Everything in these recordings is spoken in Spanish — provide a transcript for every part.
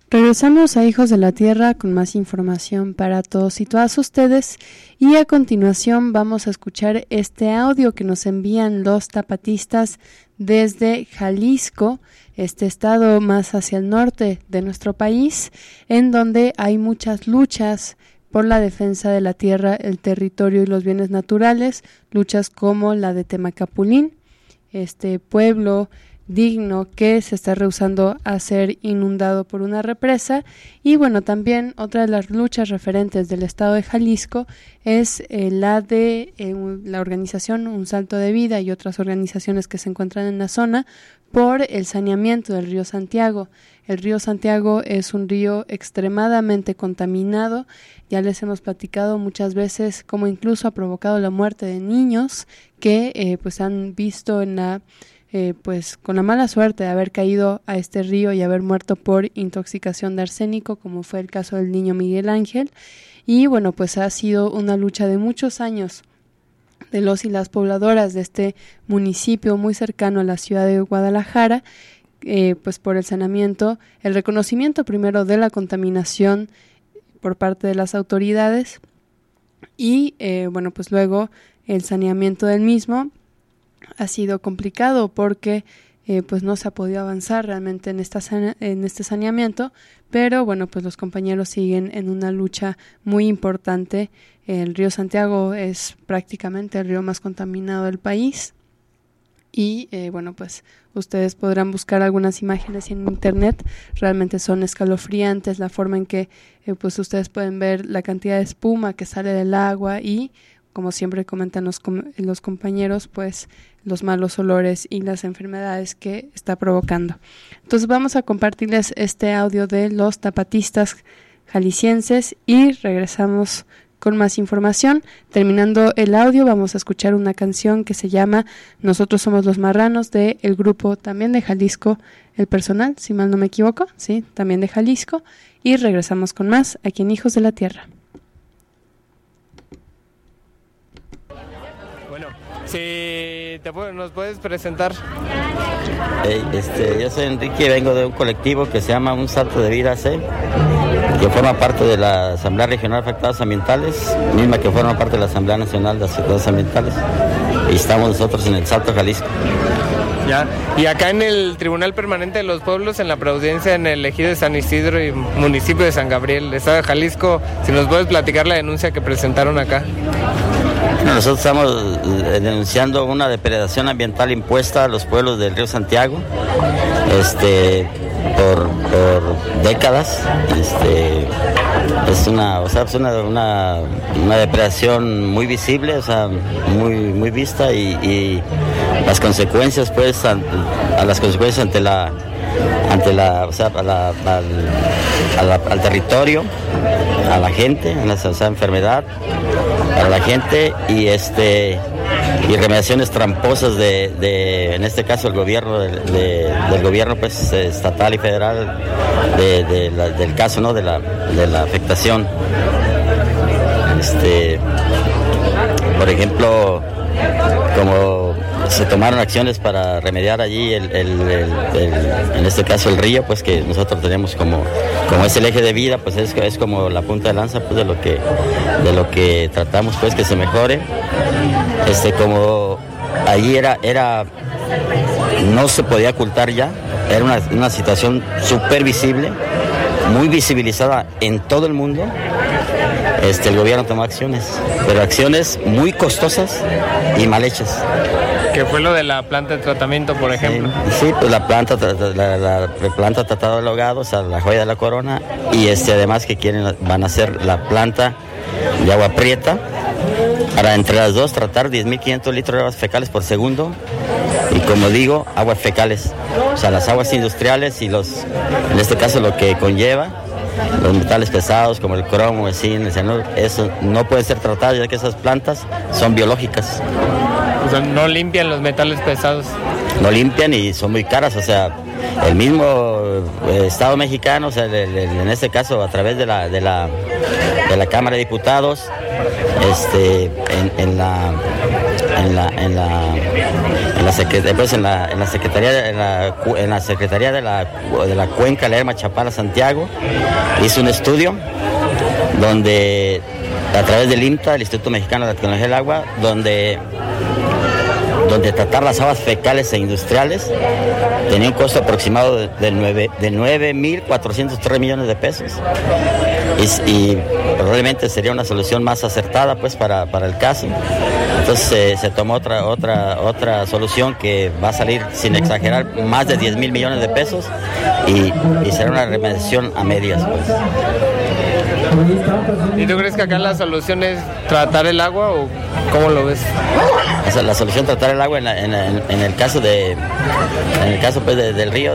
Regresamos a Hijos de la Tierra con más información para todos y todas ustedes, y a continuación vamos a escuchar este audio que nos envían los tapatistas desde Jalisco, este estado más hacia el norte de nuestro país, en donde hay muchas luchas por la defensa de la tierra, el territorio y los bienes naturales, luchas como la de Temacapulín, este pueblo digno que se está rehusando a ser inundado por una represa. Y bueno, también otra de las luchas referentes del estado de Jalisco es la de la organización Un Salto de Vida y otras organizaciones que se encuentran en la zona por el saneamiento del río Santiago. El río Santiago es un río extremadamente contaminado, ya les hemos platicado muchas veces cómo incluso ha provocado la muerte de niños que pues han visto en la pues con la mala suerte de haber caído a este río y haber muerto por intoxicación de arsénico, como fue el caso del niño Miguel Ángel. Y bueno, pues ha sido una lucha de muchos años de los y las pobladoras de este municipio muy cercano a la ciudad de Guadalajara, pues por el saneamiento, el reconocimiento primero de la contaminación por parte de las autoridades y bueno, pues luego el saneamiento del mismo. Ha sido complicado porque pues no se ha podido avanzar realmente en este saneamiento, pero bueno, pues los compañeros siguen en una lucha muy importante. El río Santiago es prácticamente el río más contaminado del país y bueno, pues ustedes podrán buscar algunas imágenes en internet, realmente son escalofriantes la forma en que pues ustedes pueden ver la cantidad de espuma que sale del agua y, como siempre comentan los compañeros, pues los malos olores y las enfermedades que está provocando. Entonces vamos a compartirles este audio de los tapatistas jaliscienses y regresamos con más información. Terminando el audio vamos a escuchar una canción que se llama Nosotros somos los marranos, de el grupo también de Jalisco, El Personal, si mal no me equivoco, sí, también de Jalisco, y regresamos con más aquí en Hijos de la Tierra. Si nos puedes presentar. Yo soy Enrique y vengo de un colectivo que se llama Un Salto de Vida C, que forma parte de la Asamblea Regional de Afectados Ambientales, misma que forma parte de la Asamblea Nacional de Afectados Ambientales, y estamos nosotros en el Salto, Jalisco. Ya. Y acá en el Tribunal Permanente de los Pueblos, en la Preaudiencia en el Ejido de San Isidro y municipio de San Gabriel, estado de Jalisco, si nos puedes platicar la denuncia que presentaron acá. Nosotros estamos denunciando una depredación ambiental impuesta a los pueblos del río Santiago por décadas. Es una depredación muy visible, o sea, muy vista y las consecuencias, pues, a las consecuencias al territorio, a la gente, a esa enfermedad para la gente y remediaciones tramposas de en este caso el gobierno del gobierno, pues, estatal y federal del caso, ¿no?, de la afectación. Por ejemplo, como se tomaron acciones para remediar allí en este caso el río, pues, que nosotros tenemos como es el eje de vida, pues es como la punta de lanza, pues, de lo que tratamos, pues, que se mejore. Como allí era no se podía ocultar ya, era una situación súper visible, muy visibilizada en todo el mundo. El gobierno tomó acciones, pero acciones muy costosas y mal hechas. ¿Qué fue lo de la planta de tratamiento, por ejemplo? Sí, pues la planta tratado de ahogado, o sea, la joya de la corona, y además que van a hacer la planta de agua prieta, para entre las dos tratar 10.500 litros de aguas fecales por segundo, y como digo, aguas fecales, o sea, las aguas industriales y en este caso lo que conlleva, los metales pesados como el cromo, el zinc, el cianuro, eso no puede ser tratado ya que esas plantas son biológicas. O sea, no limpian los metales pesados. No limpian y son muy caras, o sea, el mismo Estado mexicano, o sea, en este caso a través de la Cámara de Diputados, en Secretaría de la Cuenca Lerma Chapala Santiago. Hice un estudio donde a través del IMTA, el Instituto Mexicano de la Tecnología del Agua, donde tratar las aguas fecales e industriales tenía un costo aproximado de 9.403 millones de pesos. Y probablemente sería una solución más acertada pues para el caso. Entonces se tomó otra solución que va a salir, sin exagerar, más de 10,000 millones de pesos y será una remediación a medias pues. ¿Y tú crees que acá la solución es tratar el agua o cómo lo ves? O sea, la solución es tratar el agua en el caso pues del río,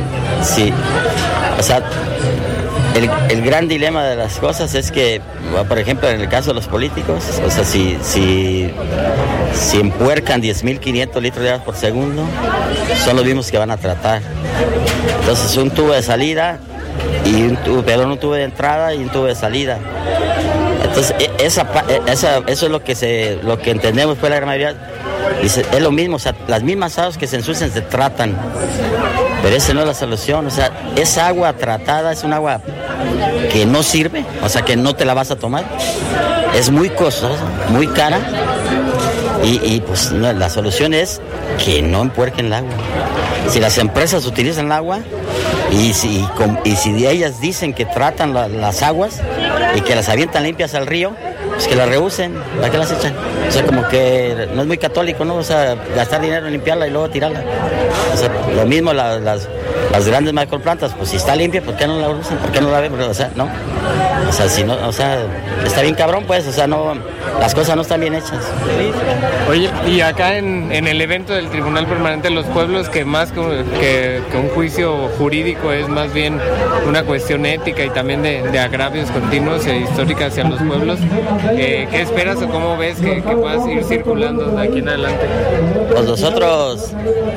el gran dilema de las cosas es que, por ejemplo, en el caso de los políticos, o sea, si empuercan 10.500 litros de agua por segundo, son los mismos que van a tratar. Entonces, un tubo de salida y un tubo de entrada y un tubo de salida. Entonces eso es lo que entendemos pues la gran mayoría. Dice, es lo mismo, o sea, las mismas aguas que se ensucian se tratan, pero esa no es la solución. O sea, esa agua tratada es un agua que no sirve, o sea, que no te la vas a tomar, es muy costosa, muy cara, y pues no, la solución es que no empuerquen el agua. Si las empresas utilizan el agua y si ellas dicen que tratan las aguas y que las avientan limpias al río, pues que las reusen, ¿para qué las echan? O sea, como que no es muy católico, ¿no? O sea, gastar dinero en limpiarla y luego tirarla. O sea, lo mismo las grandes macroplantas, pues si está limpia, ¿por qué no la usan? ¿Por qué no la ven? O sea, no. O sea, si no, o sea, está bien cabrón, pues, o sea, no, las cosas no están bien hechas. Oye, y acá en el evento del Tribunal Permanente de los Pueblos, que más que un juicio jurídico es más bien una cuestión ética y también de agravios continuos e históricos hacia los pueblos, ¿qué esperas o cómo ves que puedas ir circulando de aquí en adelante? Pues nosotros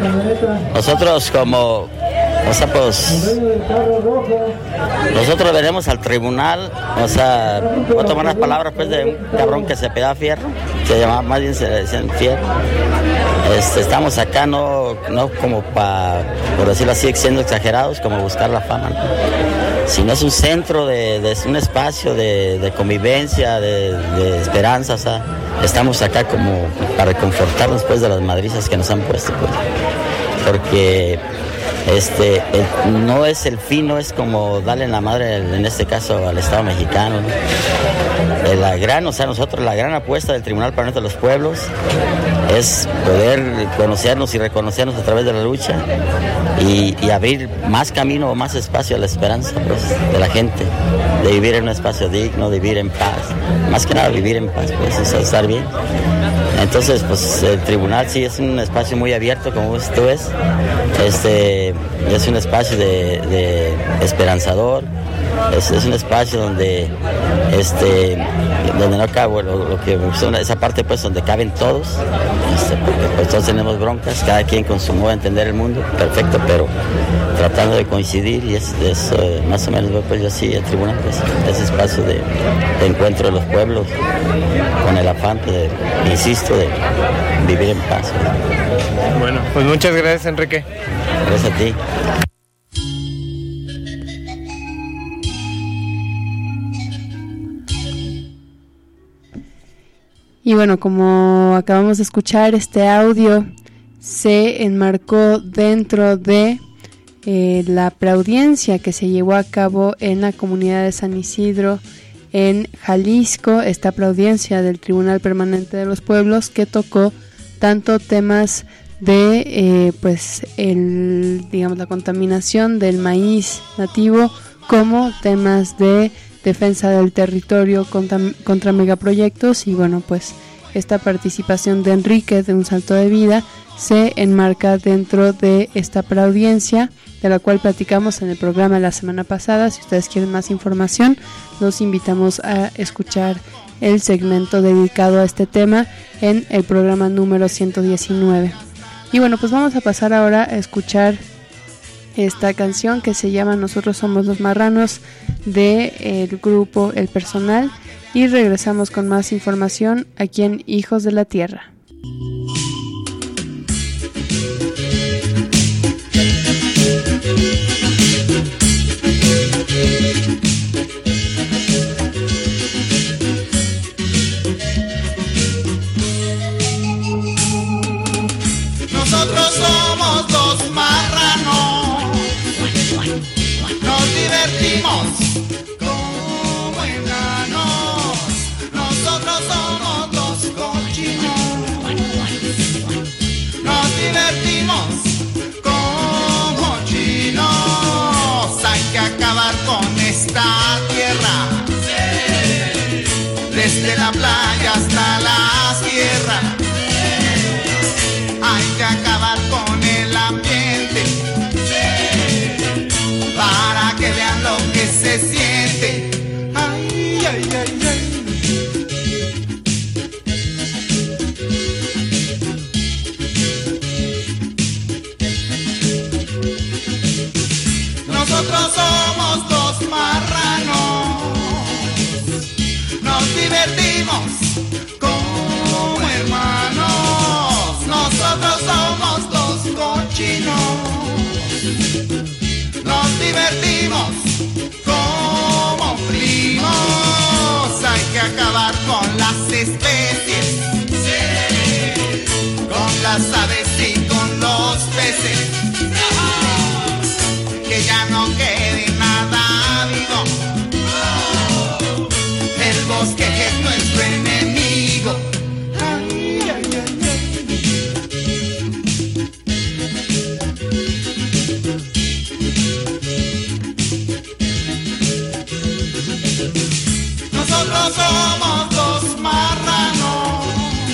como, o sea, pues nosotros veremos al tribunal, o sea, voy a tomar las palabras pues de un cabrón que se pedaba Fierro, se llamaba, más bien se decían Fierro. Estamos acá no como por decirlo así, siendo exagerados, como buscar la fama, ¿no? Sino es un centro de un espacio de convivencia, de esperanza, o sea, estamos acá como para reconfortarnos pues de las madrizas que nos han puesto, pues, porque no es el fin, no es como darle la madre, en este caso, al Estado mexicano, ¿no? La gran apuesta del Tribunal Permanente de los Pueblos es poder conocernos y reconocernos a través de la lucha y abrir más camino o más espacio a la esperanza pues, de la gente, de vivir en un espacio digno, de vivir en paz, más que nada vivir en paz, pues, o sea, estar bien. Entonces, pues el tribunal sí es un espacio muy abierto, como tú ves, es un espacio de esperanzador, es un espacio donde no cabe lo que esa parte pues donde caben todos, porque pues todos tenemos broncas, cada quien con su modo de entender el mundo, perfecto, pero tratando de coincidir, y es más o menos pues yo sí, el tribunal es espacio de encuentro de los pueblos con el afán insisto, de vivir en paz. Bueno, pues muchas gracias, Enrique. Gracias a ti. Y bueno, como acabamos de escuchar, este audio se enmarcó dentro de la preaudiencia que se llevó a cabo en la comunidad de San Isidro, en Jalisco, esta preaudiencia del Tribunal Permanente de los Pueblos, que tocó tanto temas de la contaminación del maíz nativo, como temas de defensa del territorio contra megaproyectos. Y bueno, pues esta participación de Enrique de Un Salto de Vida se enmarca dentro de esta preaudiencia, de la cual platicamos en el programa la semana pasada. Si ustedes quieren más información, los invitamos a escuchar el segmento dedicado a este tema en el programa número 119. Y bueno, pues vamos a pasar ahora a escuchar esta canción que se llama Nosotros Somos los Marranos, del grupo El Personal, y regresamos con más información aquí en Hijos de la Tierra. Nosotros somos dos marranos, nos divertimos como enanos. Nosotros somos dos cochinos, nos divertimos como chinos. Hay que acabar con esta tierra, desde la playa hasta la sierra. Hay que acabar con el ambiente, para que vean lo que se siente. Ay, ay, ay, ay. Nosotros somos dos marranos, nos divertimos como hermanos. Nosotros somos dos cochinos, nos divertimos como primos. Hay que acabar con las especies, con las aves y con los peces, que ya no quede nada vivo. El bosque es nuestro enemigo. Ay, ay, ay, ay. Nosotros somos dos marranos,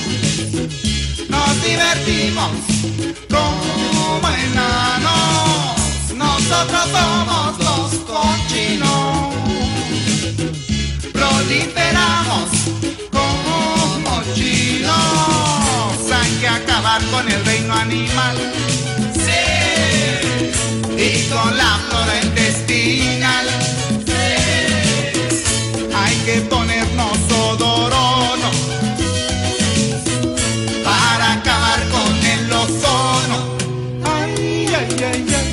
nos divertimos como enanos. Nosotros somos dos cochinos, proliferamos como chinos. Hay que acabar con el reino animal, sí, y con la flora intestinal. Hay que ponernos odorono para acabar con el ozono. Ay, ay, ay, ay.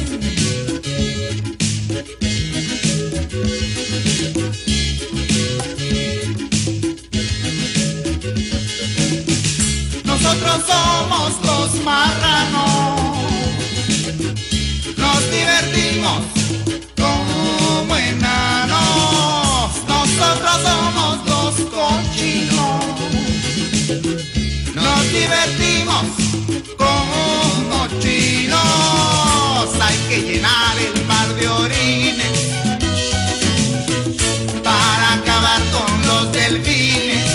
Nosotros somos dos marranos, nos divertimos como enanos. Nosotros somos dos cochinos, nos divertimos como chinos. Hay que llenar el mar de orines para acabar con los delfines.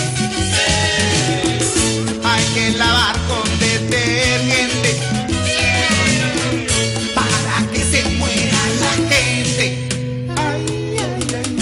Hay que lavar con detergente para que se muera la gente. Ay, ay, ay,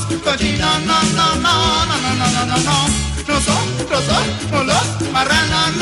Nosotros somos los marranos,